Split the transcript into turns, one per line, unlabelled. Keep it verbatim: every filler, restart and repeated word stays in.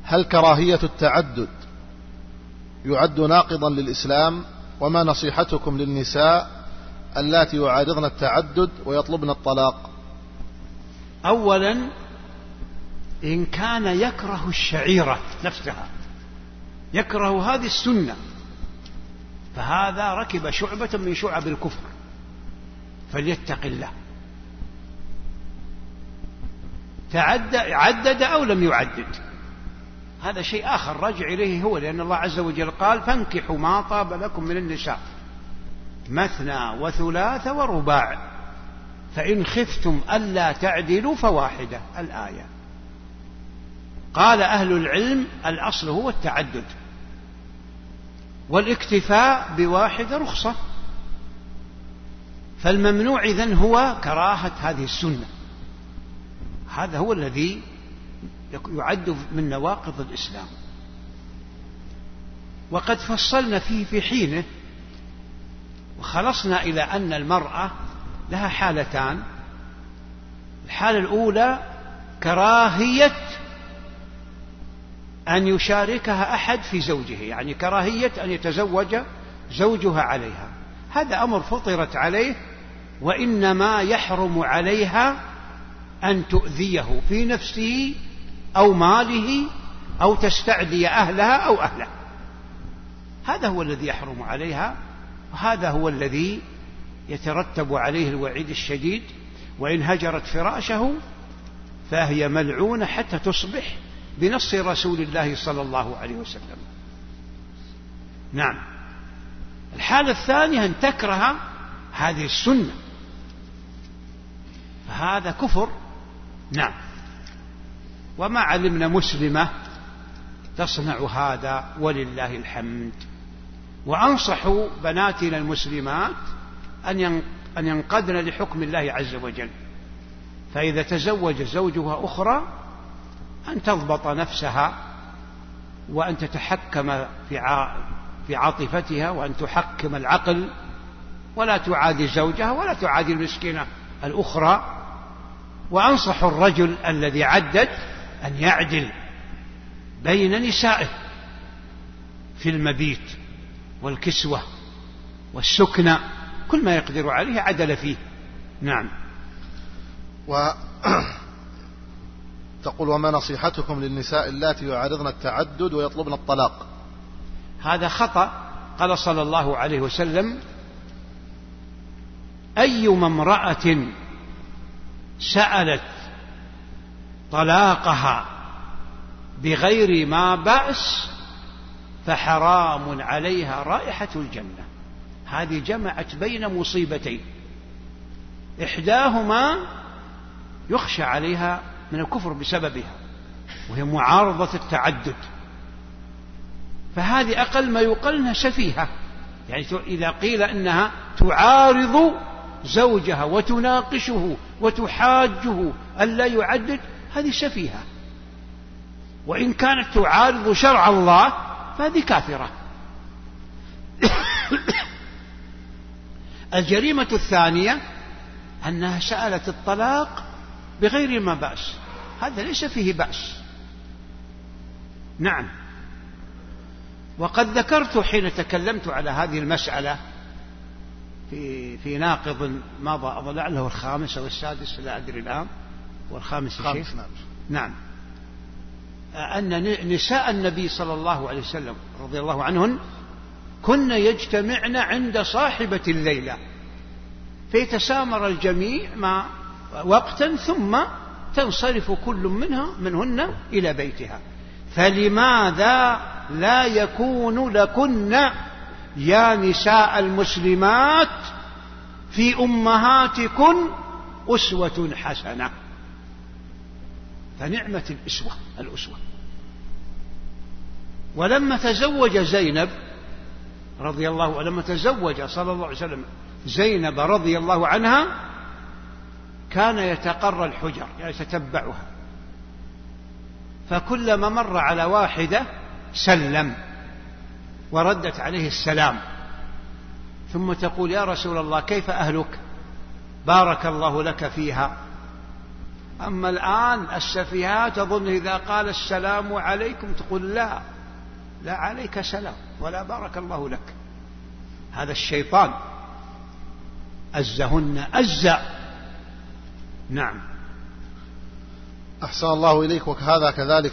هل كراهية التعدد يعد ناقضا للإسلام؟ وما نصيحتكم للنساء اللاتي يعارضن التعدد ويطلبن الطلاق؟
أولا، إن كان يكره الشعيرة نفسها، يكره هذه السنة، فهذا ركب شعبة من شعب الكفر، فليتق الله. تعدد عدد أو لم يعدد، هذا شيء آخر راجع إليه هو، لأن الله عز وجل قال: فانكحوا ما طاب لكم من النساء مثنى وثلاث ورباع فإن خفتم ألا تعدلوا فواحدة، الآية. قال أهل العلم: الأصل هو التعدد، والاكتفاء بواحدة رخصة، فالممنوع إذن هو كراهة هذه السنة. هذا هو الذي يعد من نواقض الإسلام، وقد فصلنا فيه في حينه، وخلصنا إلى أن المرأة لها حالتان. الحالة الأولى كراهية أن يشاركها أحد في زوجه، يعني كراهية أن يتزوج زوجها عليها، هذا أمر فطرت عليه، وإنما يحرم عليها أن تؤذيه في نفسه أو ماله أو تستعدي أهلها أو أهله، هذا هو الذي يحرم عليها، وهذا هو الذي يترتب عليه الوعيد الشديد: وإن هجرت فراشه فهي ملعونة حتى تصبح، بنص رسول الله صلى الله عليه وسلم. نعم. الحالة الثانية أن تكره هذه السنة، فهذا كفر. نعم. وما علمنا مسلمة تصنع هذا ولله الحمد. وأنصح بناتنا المسلمات أن ينقدن لحكم الله عز وجل، فإذا تزوج زوجها أخرى أن تضبط نفسها، وأن تتحكم في عاطفتها، وأن تحكم العقل، ولا تعادي زوجها ولا تعادي المسكينة الأخرى. وأنصح الرجل الذي عدد أن يعدل بين نسائه في المبيت والكسوة والسكنة، كل ما يقدر عليه عدل فيه. نعم.
تقول: وما نصيحتكم للنساء اللاتي يعارضن التعدد ويطلبن الطلاق؟
هذا خطأ. قال صلى الله عليه وسلم: أيما امرأة سألت طلاقها بغير ما بأس فحرام عليها رائحة الجنة. هذه جمعت بين مصيبتين، إحداهما يخشى عليها من الكفر بسببها، وهي معارضة التعدد، فهذه أقل ما يقال أنها سفيهة، يعني إذا قيل أنها تعارض زوجها وتناقشه وتحاجه ألا يعدد، هذه سفيهة. وإن كانت تعارض شرع الله فهذه كافرة. الجريمة الثانية أنها سألت الطلاق بغير ما بأس، هذا ليس فيه بأس. نعم. وقد ذكرت حين تكلمت على هذه المسألة في في ناقض مضى، أظن لعله الخامس أو السادس، لا أدري الآن، والخامس الشيخ. نعم. أن نساء النبي صلى الله عليه وسلم رضي الله عنهن كن يجتمعن عند صاحبة الليلة، فيتسامر الجميع مع وقتا ثم تنصرف كل منها منهن إلى بيتها. فلماذا لا يكون لكن يا نساء المسلمات في أمهاتكن أسوة حسنة؟ فنعمة الأسوة الأسوة. ولما تزوج زينب رضي الله لما تزوج صلى الله عليه وسلم زينب رضي الله عنها كان يتقرى الحجر، يعني يتتبعها، فكلما مر على واحدة سلم وردت عليه السلام، ثم تقول: يا رسول الله كيف أهلك؟ بارك الله لك فيها. أما الآن السفيهات تظن إذا قال السلام عليكم تقول لا لا عليك سلام ولا بارك الله لك. هذا الشيطان أزهن أزا. نعم.
أحسن الله إليك. وهذا كذلك